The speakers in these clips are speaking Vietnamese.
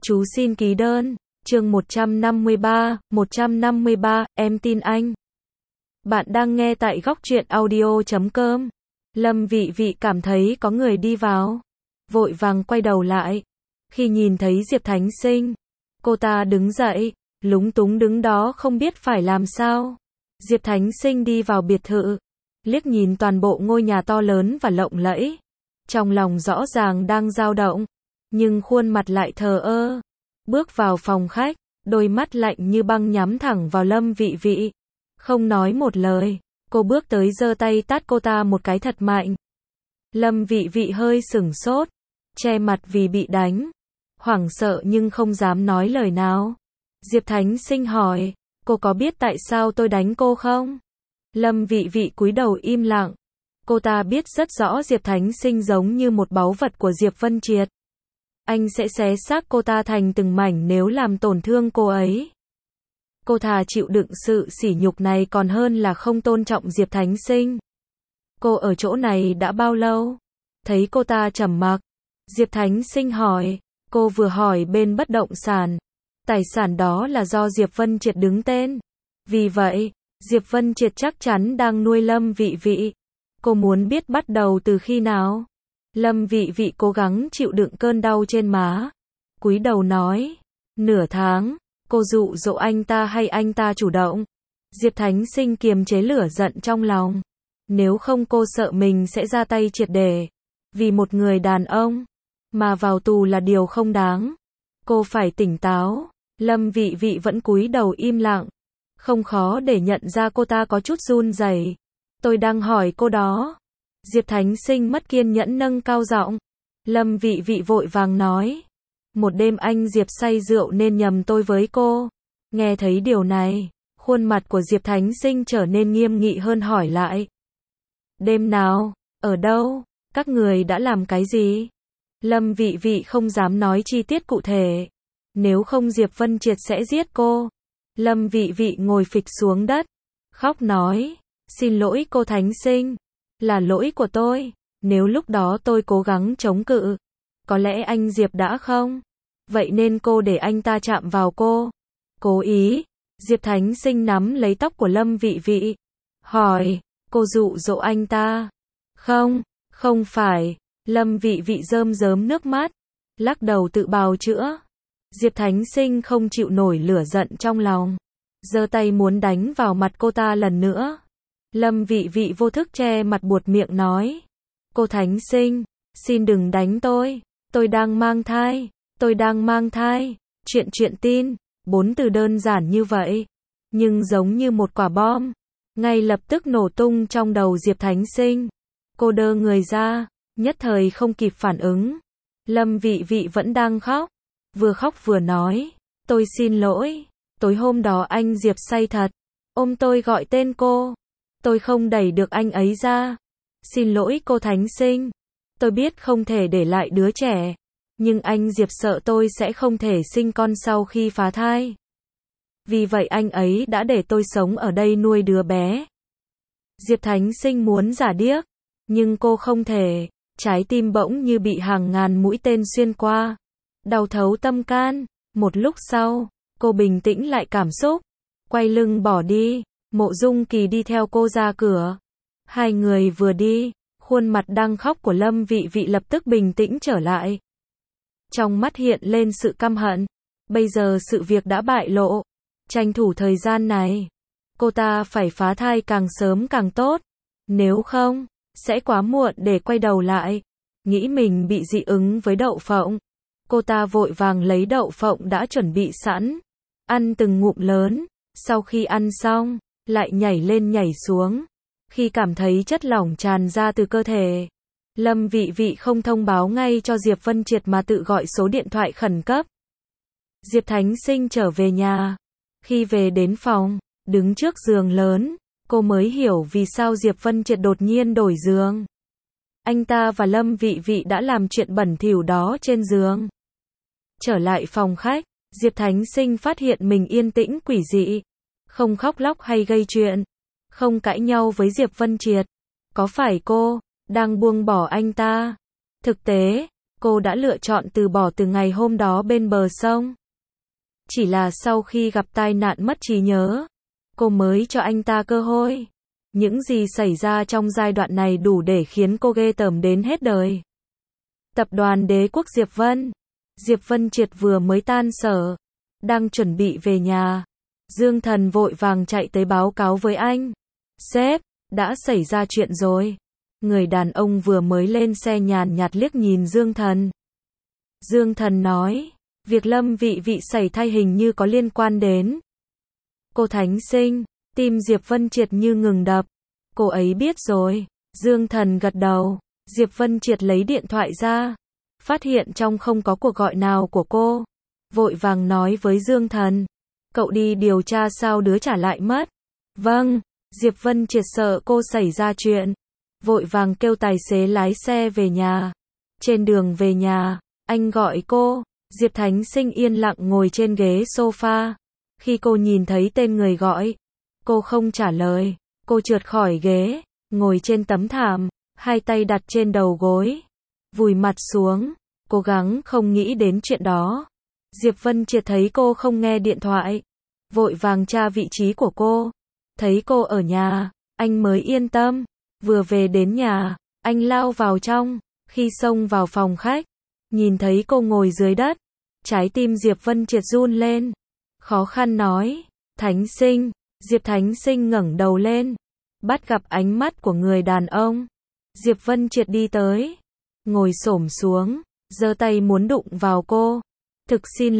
Chú xin ký đơn. Chương 153, em tin anh. Bạn đang nghe tại góc truyện audio.com. Lâm Vị Vị cảm thấy có người đi vào, vội vàng quay đầu lại. Khi nhìn thấy Diệp Thánh Sinh, cô ta đứng dậy, lúng túng đứng đó không biết phải làm sao. Diệp Thánh Sinh đi vào biệt thự, liếc nhìn toàn bộ ngôi nhà to lớn và lộng lẫy, trong lòng rõ ràng đang dao động, nhưng khuôn mặt lại thờ ơ. Bước vào phòng khách, đôi mắt lạnh như băng nhắm thẳng vào Lâm Vị Vị. Không nói một lời, cô bước tới giơ tay tát cô ta một cái thật mạnh. Lâm Vị Vị hơi sửng sốt, che mặt vì bị đánh, hoảng sợ nhưng không dám nói lời nào. Diệp Thánh Sinh hỏi, cô có biết tại sao tôi đánh cô không? Lâm Vị Vị cúi đầu im lặng. Cô ta biết rất rõ Diệp Thánh Sinh giống như một báu vật của Diệp Vân Triệt. Anh sẽ xé xác cô ta thành từng mảnh nếu làm tổn thương cô ấy. Cô thà chịu đựng sự sỉ nhục này còn hơn là không tôn trọng Diệp Thánh Sinh. Cô ở chỗ này đã bao lâu? Thấy cô ta trầm mặc, Diệp Thánh Sinh hỏi. Cô vừa hỏi bên bất động sản. Tài sản đó là do Diệp Vân Triệt đứng tên. Vì vậy, Diệp Vân Triệt chắc chắn đang nuôi Lâm Vị Vị. Cô muốn biết bắt đầu từ khi nào? Lâm Vị Vị cố gắng chịu đựng cơn đau trên má, cúi đầu nói, nửa tháng. Cô dụ dỗ anh ta hay anh ta chủ động? Diệp Thánh Sinh kiềm chế lửa giận trong lòng. Nếu không cô sợ mình sẽ ra tay triệt để. Vì một người đàn ông mà vào tù là điều không đáng. Cô phải tỉnh táo. Lâm Vị Vị vẫn cúi đầu im lặng. Không khó để nhận ra cô ta có chút run rẩy. Tôi đang hỏi cô đó. Diệp Thánh Sinh mất kiên nhẫn nâng cao giọng. Lâm Vị Vị vội vàng nói. Một đêm anh Diệp say rượu nên nhầm tôi với cô. Nghe thấy điều này, khuôn mặt của Diệp Thánh Sinh trở nên nghiêm nghị hơn hỏi lại. Đêm nào? Ở đâu? Các người đã làm cái gì? Lâm Vị Vị không dám nói chi tiết cụ thể. Nếu không Diệp Vân Triệt sẽ giết cô. Lâm Vị Vị ngồi phịch xuống đất, khóc nói. Xin lỗi cô Thánh Sinh. Là lỗi của tôi. Nếu lúc đó tôi cố gắng chống cự, có lẽ anh Diệp đã không. Vậy nên cô để anh ta chạm vào cô. Cố ý. Diệp Thánh Sinh nắm lấy tóc của Lâm Vị Vị. Hỏi, cô dụ dỗ anh ta? Không, không phải. Lâm Vị Vị rơm rớm nước mắt, lắc đầu tự bào chữa. Diệp Thánh Sinh không chịu nổi lửa giận trong lòng, giơ tay muốn đánh vào mặt cô ta lần nữa. Lâm Vị Vị vô thức che mặt buột miệng nói. Cô Thánh Sinh, xin đừng đánh tôi đang mang thai, tôi đang mang thai. Chuyện tin, 4 từ đơn giản như vậy, nhưng giống như một quả bom, ngay lập tức nổ tung trong đầu Diệp Thánh Sinh. Cô đơ người ra, nhất thời không kịp phản ứng. Lâm Vị Vị vẫn đang khóc, vừa khóc vừa nói. Tôi xin lỗi, tối hôm đó anh Diệp say thật, ôm tôi gọi tên cô. Tôi không đẩy được anh ấy ra. Xin lỗi cô Thánh Sinh. Tôi biết không thể để lại đứa trẻ, nhưng anh Diệp sợ tôi sẽ không thể sinh con sau khi phá thai. Vì vậy anh ấy đã để tôi sống ở đây nuôi đứa bé. Diệp Thánh Sinh muốn giả điếc, nhưng cô không thể. Trái tim bỗng như bị hàng ngàn mũi tên xuyên qua, đau thấu tâm can. Một lúc sau, cô bình tĩnh lại cảm xúc, quay lưng bỏ đi. Mộ Dung Kỳ đi theo cô ra cửa. Hai người vừa đi, khuôn mặt đang khóc của Lâm Vị Vị lập tức bình tĩnh trở lại. Trong mắt hiện lên sự căm hận. Bây giờ sự việc đã bại lộ. Tranh thủ thời gian này, cô ta phải phá thai càng sớm càng tốt. Nếu không, sẽ quá muộn để quay đầu lại. Nghĩ mình bị dị ứng với đậu phộng, cô ta vội vàng lấy đậu phộng đã chuẩn bị sẵn, ăn từng ngụm lớn. Sau khi ăn xong, lại nhảy lên nhảy xuống. Khi cảm thấy chất lỏng tràn ra từ cơ thể, Lâm Vị Vị không thông báo ngay cho Diệp Vân Triệt mà tự gọi số điện thoại khẩn cấp. Diệp Thánh Sinh trở về nhà. Khi về đến phòng, đứng trước giường lớn, cô mới hiểu vì sao Diệp Vân Triệt đột nhiên đổi giường. Anh ta và Lâm Vị Vị đã làm chuyện bẩn thỉu đó trên giường. Trở lại phòng khách, Diệp Thánh Sinh phát hiện mình yên tĩnh quỷ dị. Không khóc lóc hay gây chuyện, không cãi nhau với Diệp Vân Triệt. Có phải cô đang buông bỏ anh ta? Thực tế, cô đã lựa chọn từ bỏ từ ngày hôm đó bên bờ sông. Chỉ là sau khi gặp tai nạn mất trí nhớ, cô mới cho anh ta cơ hội. Những gì xảy ra trong giai đoạn này đủ để khiến cô ghê tởm đến hết đời. Tập đoàn Đế quốc Diệp Vân. Diệp Vân Triệt vừa mới tan sở, đang chuẩn bị về nhà. Dương Thần vội vàng chạy tới báo cáo với anh. Sếp, đã xảy ra chuyện rồi. Người đàn ông vừa mới lên xe nhàn nhạt liếc nhìn Dương Thần. Dương Thần nói, việc Lâm Vị Vị xảy thai hình như có liên quan đến cô Thánh Sinh. Tim Diệp Vân Triệt như ngừng đập. Cô ấy biết rồi. Dương Thần gật đầu. Diệp Vân Triệt lấy điện thoại ra, phát hiện trong không có cuộc gọi nào của cô. Vội vàng nói với Dương Thần, cậu đi điều tra sao đứa trả lại mất. Vâng. Diệp Vân Triệt sợ cô xảy ra chuyện, vội vàng kêu tài xế lái xe về nhà. Trên đường về nhà, anh gọi cô. Diệp Thánh Sinh yên lặng ngồi trên ghế sofa. Khi cô nhìn thấy tên người gọi, cô không trả lời. Cô trượt khỏi ghế, ngồi trên tấm thảm, hai tay đặt trên đầu gối, vùi mặt xuống, cố gắng không nghĩ đến chuyện đó. Diệp Vân Triệt thấy cô không nghe điện thoại, vội vàng tra vị trí của cô. Thấy cô ở nhà, anh mới yên tâm. Vừa về đến nhà, anh lao vào trong. Khi xông vào phòng khách, nhìn thấy cô ngồi dưới đất, trái tim Diệp Vân Triệt run lên. Khó khăn nói, Thánh Sinh. Diệp Thánh Sinh ngẩng đầu lên, bắt gặp ánh mắt của người đàn ông. Diệp Vân Triệt đi tới, ngồi xổm xuống, giơ tay muốn đụng vào cô. Thực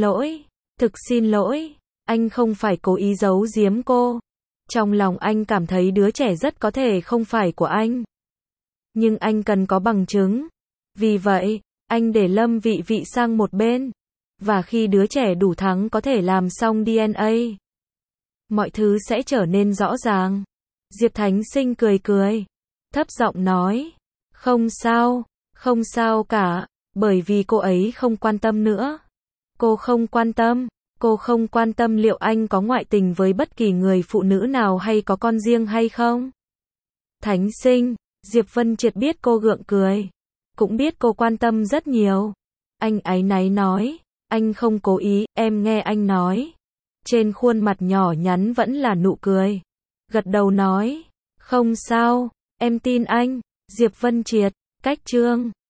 xin lỗi, anh không phải cố ý giấu giếm cô. Trong lòng anh cảm thấy đứa trẻ rất có thể không phải của anh. Nhưng anh cần có bằng chứng. Vì vậy, anh để Lâm Vị Vị sang một bên. Và khi đứa trẻ đủ thắng có thể làm xong DNA, mọi thứ sẽ trở nên rõ ràng. Diệp Thánh Sinh cười cười, thấp giọng nói, không sao cả, bởi vì cô ấy không quan tâm nữa. Cô không quan tâm liệu anh có ngoại tình với bất kỳ người phụ nữ nào hay có con riêng hay không. Thánh Sinh. Diệp Vân Triệt biết cô gượng cười, cũng biết cô quan tâm rất nhiều. Anh áy náy nói, anh không cố ý, em nghe anh nói. Trên khuôn mặt nhỏ nhắn vẫn là nụ cười. Gật đầu nói, không sao, em tin anh. Diệp Vân Triệt, cách chương